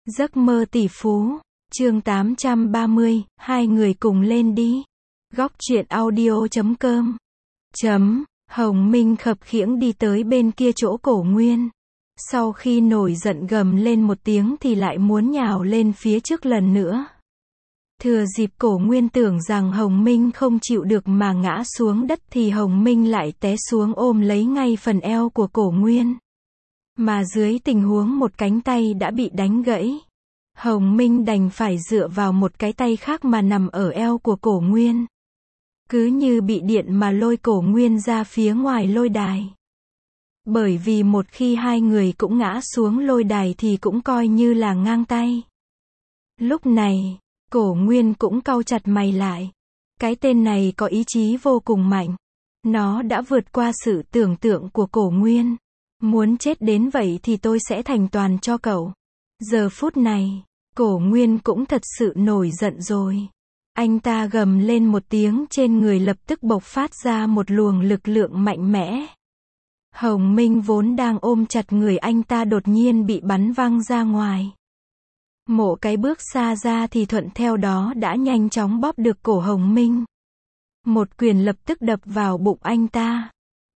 Giấc mơ tỷ phú, chương 830, hai người cùng lên đi. Góc truyện audio.com. Hồng Minh khập khiễng đi tới bên kia chỗ Cổ Nguyên. Sau khi nổi giận gầm lên một tiếng thì lại muốn nhào lên phía trước lần nữa. Thừa dịp Cổ Nguyên tưởng rằng Hồng Minh không chịu được mà ngã xuống đất thì Hồng Minh lại té xuống ôm lấy ngay phần eo của Cổ Nguyên. Mà dưới tình huống một cánh tay đã bị đánh gãy, Hồng Minh đành phải dựa vào một cái tay khác mà nằm ở eo của Cổ Nguyên. Cứ như bị điện mà lôi Cổ Nguyên ra phía ngoài lôi đài. Bởi vì một khi hai người cũng ngã xuống lôi đài thì cũng coi như là ngang tay. Lúc này, Cổ Nguyên cũng cau chặt mày lại. Cái tên này có ý chí vô cùng mạnh. Nó đã vượt qua sự tưởng tượng của Cổ Nguyên. Muốn chết đến vậy thì tôi sẽ thành toàn cho cậu. Giờ phút này, Cổ Nguyên cũng thật sự nổi giận rồi. Anh ta gầm lên một tiếng, trên người lập tức bộc phát ra một luồng lực lượng mạnh mẽ. Hồng Minh vốn đang ôm chặt người anh ta đột nhiên bị bắn văng ra ngoài. Mộ cái bước xa ra thì thuận theo đó đã nhanh chóng bóp được cổ Hồng Minh. Một quyền lập tức đập vào bụng anh ta.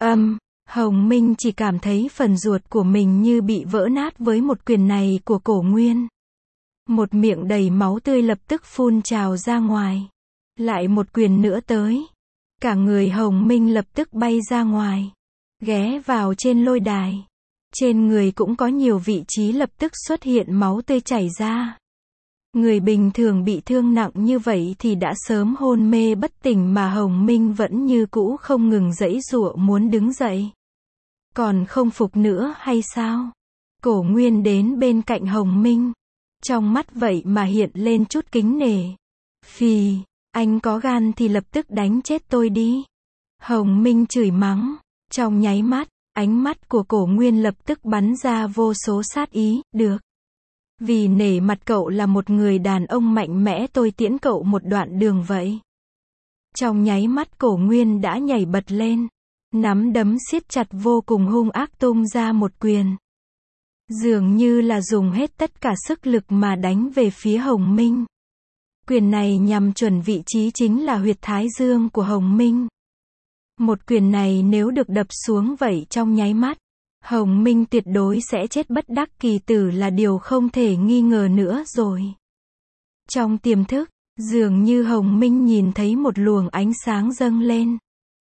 Hồng Minh chỉ cảm thấy phần ruột của mình như bị vỡ nát với một quyền này của Cổ Nguyên. Một miệng đầy máu tươi lập tức phun trào ra ngoài. Lại một quyền nữa tới. Cả người Hồng Minh lập tức bay ra ngoài. Ghé vào trên lôi đài. Trên người cũng có nhiều vị trí lập tức xuất hiện máu tươi chảy ra. Người bình thường bị thương nặng như vậy thì đã sớm hôn mê bất tỉnh mà Hồng Minh vẫn như cũ không ngừng giãy giụa muốn đứng dậy. Còn không phục nữa hay sao? Cổ Nguyên đến bên cạnh Hồng Minh. Trong mắt vậy mà hiện lên chút kính nể. Phì, anh có gan thì lập tức đánh chết tôi đi. Hồng Minh chửi mắng. Trong nháy mắt, ánh mắt của Cổ Nguyên lập tức bắn ra vô số sát ý. Được. Vì nể mặt cậu là một người đàn ông mạnh mẽ tôi tiễn cậu một đoạn đường vậy. Trong nháy mắt Cổ Nguyên đã nhảy bật lên. Nắm đấm siết chặt vô cùng hung ác tung ra một quyền. Dường như là dùng hết tất cả sức lực mà đánh về phía Hồng Minh. Quyền này nhằm chuẩn vị trí chính là huyệt thái dương của Hồng Minh. Một quyền này nếu được đập xuống vậy trong nháy mắt, Hồng Minh tuyệt đối sẽ chết bất đắc kỳ tử là điều không thể nghi ngờ nữa rồi. Trong tiềm thức, dường như Hồng Minh nhìn thấy một luồng ánh sáng dâng lên.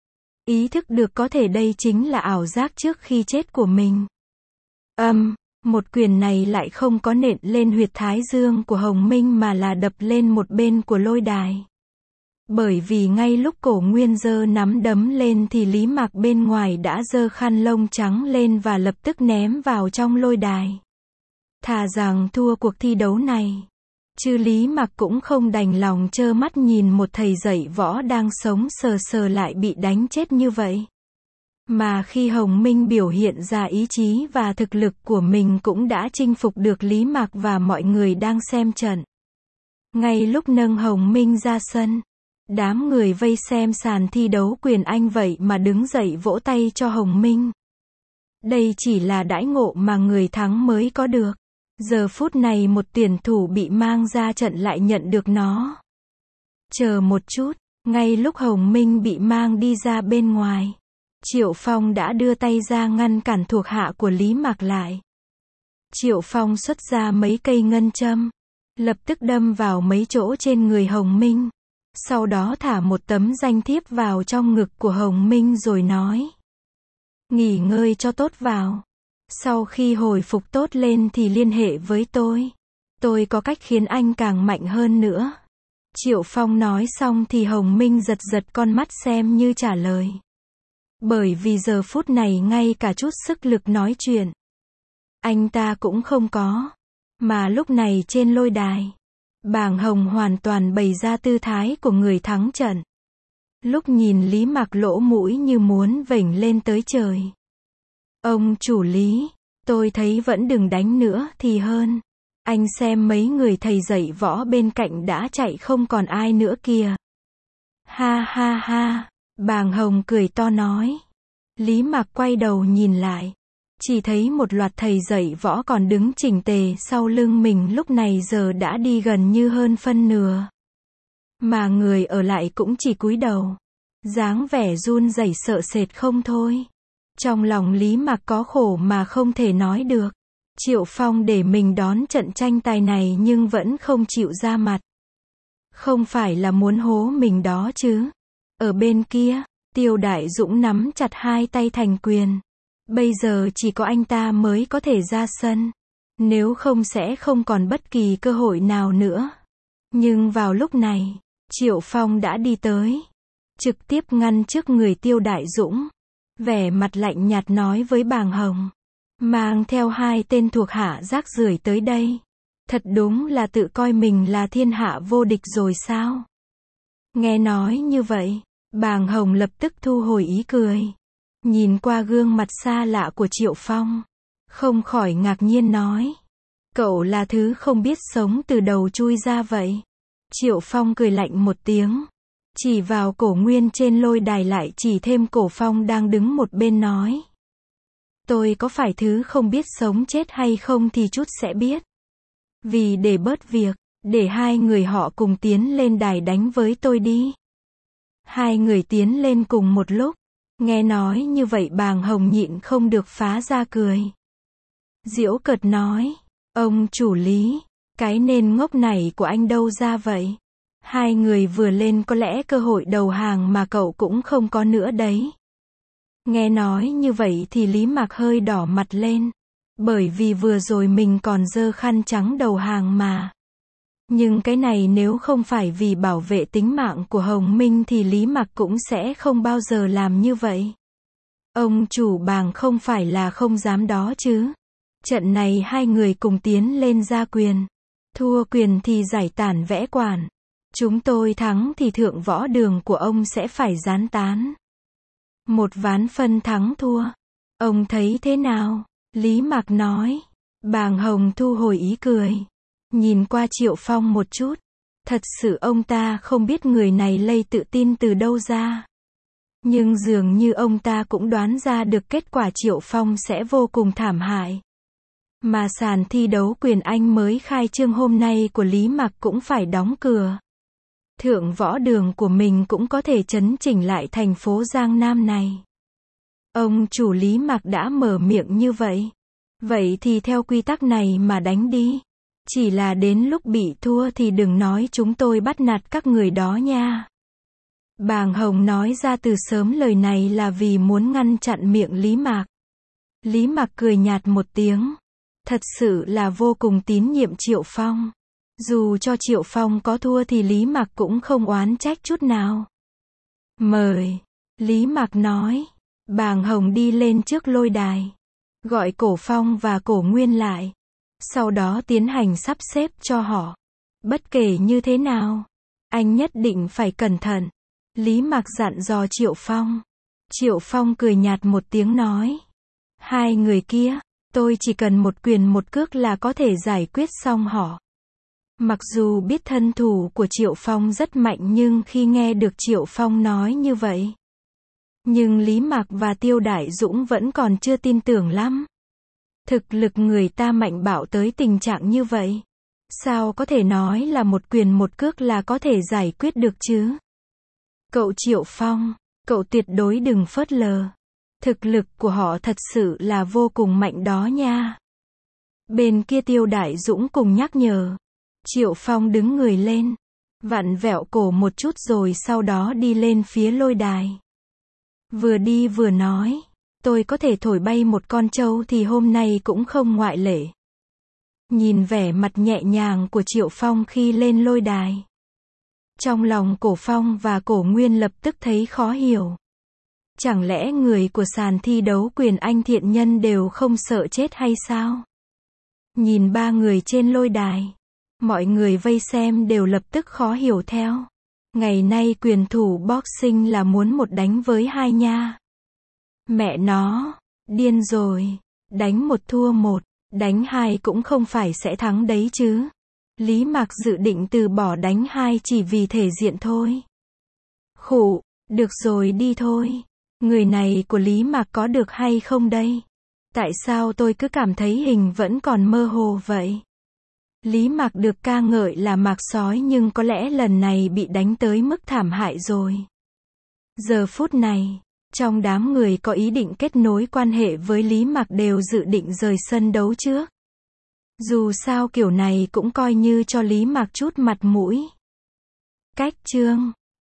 Ý thức được có thể đây chính là ảo giác trước khi chết của mình. Một quyền này lại không có nện lên huyệt thái dương của Hồng Minh mà là đập lên một bên của lôi đài. Bởi vì ngay lúc Cổ Nguyên giơ nắm đấm lên thì Lý Mạc bên ngoài đã giơ khăn lông trắng lên và lập tức ném vào trong lôi đài. Thà rằng thua cuộc thi đấu này, chứ Lý Mạc cũng không đành lòng trơ mắt nhìn một thầy dạy võ đang sống sờ sờ lại bị đánh chết như vậy. Mà khi Hồng Minh biểu hiện ra ý chí và thực lực của mình cũng đã chinh phục được Lý Mạc và mọi người đang xem trận. Ngay lúc nâng Hồng Minh ra sân, đám người vây xem sàn thi đấu quyền Anh vậy mà đứng dậy vỗ tay cho Hồng Minh. Đây chỉ là đãi ngộ mà người thắng mới có được. Giờ phút này một tuyển thủ bị mang ra trận lại nhận được nó. Chờ một chút, ngay lúc Hồng Minh bị mang đi ra bên ngoài, Triệu Phong đã đưa tay ra ngăn cản thuộc hạ của Lý Mạc lại. Triệu Phong xuất ra mấy cây ngân châm, lập tức đâm vào mấy chỗ trên người Hồng Minh. Sau đó thả một tấm danh thiếp vào trong ngực của Hồng Minh rồi nói. Nghỉ ngơi cho tốt vào. Sau khi hồi phục tốt lên thì liên hệ với tôi. Tôi có cách khiến anh càng mạnh hơn nữa. Triệu Phong nói xong thì Hồng Minh giật giật con mắt xem như trả lời. Bởi vì giờ phút này ngay cả chút sức lực nói chuyện anh ta cũng không có. Mà lúc này trên lôi đài, Bàng Hồng hoàn toàn bày ra tư thái của người thắng trận. Lúc nhìn Lý Mạc lỗ mũi như muốn vểnh lên tới trời. Ông chủ Lý, tôi thấy vẫn đừng đánh nữa thì hơn. Anh xem mấy người thầy dạy võ bên cạnh đã chạy không còn ai nữa kìa. Ha ha ha, Bàng Hồng cười to nói. Lý Mạc quay đầu nhìn lại. Chỉ thấy một loạt thầy dạy võ còn đứng chỉnh tề sau lưng mình lúc này giờ đã đi gần như hơn phân nửa. Mà người ở lại cũng chỉ cúi đầu. Dáng vẻ run rẩy sợ sệt không thôi. Trong lòng Lý Mạc có khổ mà không thể nói được. Triệu Phong để mình đón trận tranh tài này nhưng vẫn không chịu ra mặt. Không phải là muốn hố mình đó chứ. Ở bên kia, Tiêu Đại Dũng nắm chặt hai tay thành quyền. Bây giờ chỉ có anh ta mới có thể ra sân. Nếu không sẽ không còn bất kỳ cơ hội nào nữa. Nhưng vào lúc này, Triệu Phong đã đi tới. Trực tiếp ngăn trước người Tiêu Đại Dũng. Vẻ mặt lạnh nhạt nói với Bàng Hồng. Mang theo hai tên thuộc hạ rác rưởi tới đây. Thật đúng là tự coi mình là thiên hạ vô địch rồi sao? Nghe nói như vậy, Bàng Hồng lập tức thu hồi ý cười. Nhìn qua gương mặt xa lạ của Triệu Phong. Không khỏi ngạc nhiên nói. Cậu là thứ không biết sống từ đầu chui ra vậy. Triệu Phong cười lạnh một tiếng. Chỉ vào Cổ Nguyên trên lôi đài lại chỉ thêm Cổ Phong đang đứng một bên nói. Tôi có phải thứ không biết sống chết hay không thì chút sẽ biết. Vì để bớt việc, để hai người họ cùng tiến lên đài đánh với tôi đi. Hai người tiến lên cùng một lúc. Nghe nói như vậy Bàng Hồng nhịn không được phá ra cười. Giễu cợt nói. Ông chủ Lý, cái nền ngốc này của anh đâu ra vậy? Hai người vừa lên có lẽ cơ hội đầu hàng mà cậu cũng không có nữa đấy. Nghe nói như vậy thì Lý Mạc hơi đỏ mặt lên. Bởi vì vừa rồi mình còn giơ khăn trắng đầu hàng mà. Nhưng cái này nếu không phải vì bảo vệ tính mạng của Hồng Minh thì Lý Mạc cũng sẽ không bao giờ làm như vậy. Ông chủ Bàng không phải là không dám đó chứ. Trận này hai người cùng tiến lên ra quyền. Thua quyền thì giải tản vẽ quản. Chúng tôi thắng thì thượng võ đường của ông sẽ phải gián tán. Một ván phân thắng thua. Ông thấy thế nào? Lý Mạc nói. Bàng Hồng thu hồi ý cười. Nhìn qua Triệu Phong một chút. Thật sự ông ta không biết người này lây tự tin từ đâu ra. Nhưng dường như ông ta cũng đoán ra được kết quả Triệu Phong sẽ vô cùng thảm hại. Mà sàn thi đấu quyền Anh mới khai trương hôm nay của Lý Mạc cũng phải đóng cửa. Thượng võ đường của mình cũng có thể chấn chỉnh lại thành phố Giang Nam này. Ông chủ Lý Mạc đã mở miệng như vậy. Vậy thì theo quy tắc này mà đánh đi. Chỉ là đến lúc bị thua thì đừng nói chúng tôi bắt nạt các người đó nha. Bàng Hồng nói ra từ sớm lời này là vì muốn ngăn chặn miệng Lý Mạc. Lý Mạc cười nhạt một tiếng. Thật sự là vô cùng tín nhiệm Triệu Phong. Dù cho Triệu Phong có thua thì Lý Mạc cũng không oán trách chút nào. Mời. Lý Mạc nói. Bàng Hồng đi lên trước lôi đài. Gọi Cổ Phong và Cổ Nguyên lại. Sau đó tiến hành sắp xếp cho họ. Bất kể như thế nào, anh nhất định phải cẩn thận. Lý Mạc dặn dò Triệu Phong. Triệu Phong cười nhạt một tiếng nói. Hai người kia, tôi chỉ cần một quyền một cước là có thể giải quyết xong họ. Mặc dù biết thân thủ của Triệu Phong rất mạnh nhưng khi nghe được Triệu Phong nói như vậy. Nhưng Lý Mạc và Tiêu Đại Dũng vẫn còn chưa tin tưởng lắm. Thực lực người ta mạnh bạo tới tình trạng như vậy. Sao có thể nói là một quyền một cước là có thể giải quyết được chứ? Cậu Triệu Phong, cậu tuyệt đối đừng phớt lờ. Thực lực của họ thật sự là vô cùng mạnh đó nha. Bên kia Tiêu Đại Dũng cùng nhắc nhở. Triệu Phong đứng người lên. Vặn vẹo cổ một chút rồi sau đó đi lên phía lôi đài. Vừa đi vừa nói. Tôi có thể thổi bay một con trâu thì hôm nay cũng không ngoại lệ. Nhìn vẻ mặt nhẹ nhàng của Triệu Phong khi lên lôi đài. Trong lòng Cổ Phong và Cổ Nguyên lập tức thấy khó hiểu. Chẳng lẽ người của sàn thi đấu quyền Anh thiện nhân đều không sợ chết hay sao? Nhìn ba người trên lôi đài. Mọi người vây xem đều lập tức khó hiểu theo. Ngày nay quyền thủ boxing là muốn một đánh với hai nha. Mẹ nó, điên rồi. Đánh một thua một, đánh hai cũng không phải sẽ thắng đấy chứ. Lý Mạc dự định từ bỏ đánh hai chỉ vì thể diện thôi. Khụ, được rồi đi thôi. Người này của Lý Mạc có được hay không đây? Tại sao tôi cứ cảm thấy hình vẫn còn mơ hồ vậy? Lý Mạc được ca ngợi là Mạc sói nhưng có lẽ lần này bị đánh tới mức thảm hại rồi. Giờ phút này, trong đám người có ý định kết nối quan hệ với Lý Mạc đều dự định rời sân đấu trước. Dù sao kiểu này cũng coi như cho Lý Mạc chút mặt mũi. Cách chương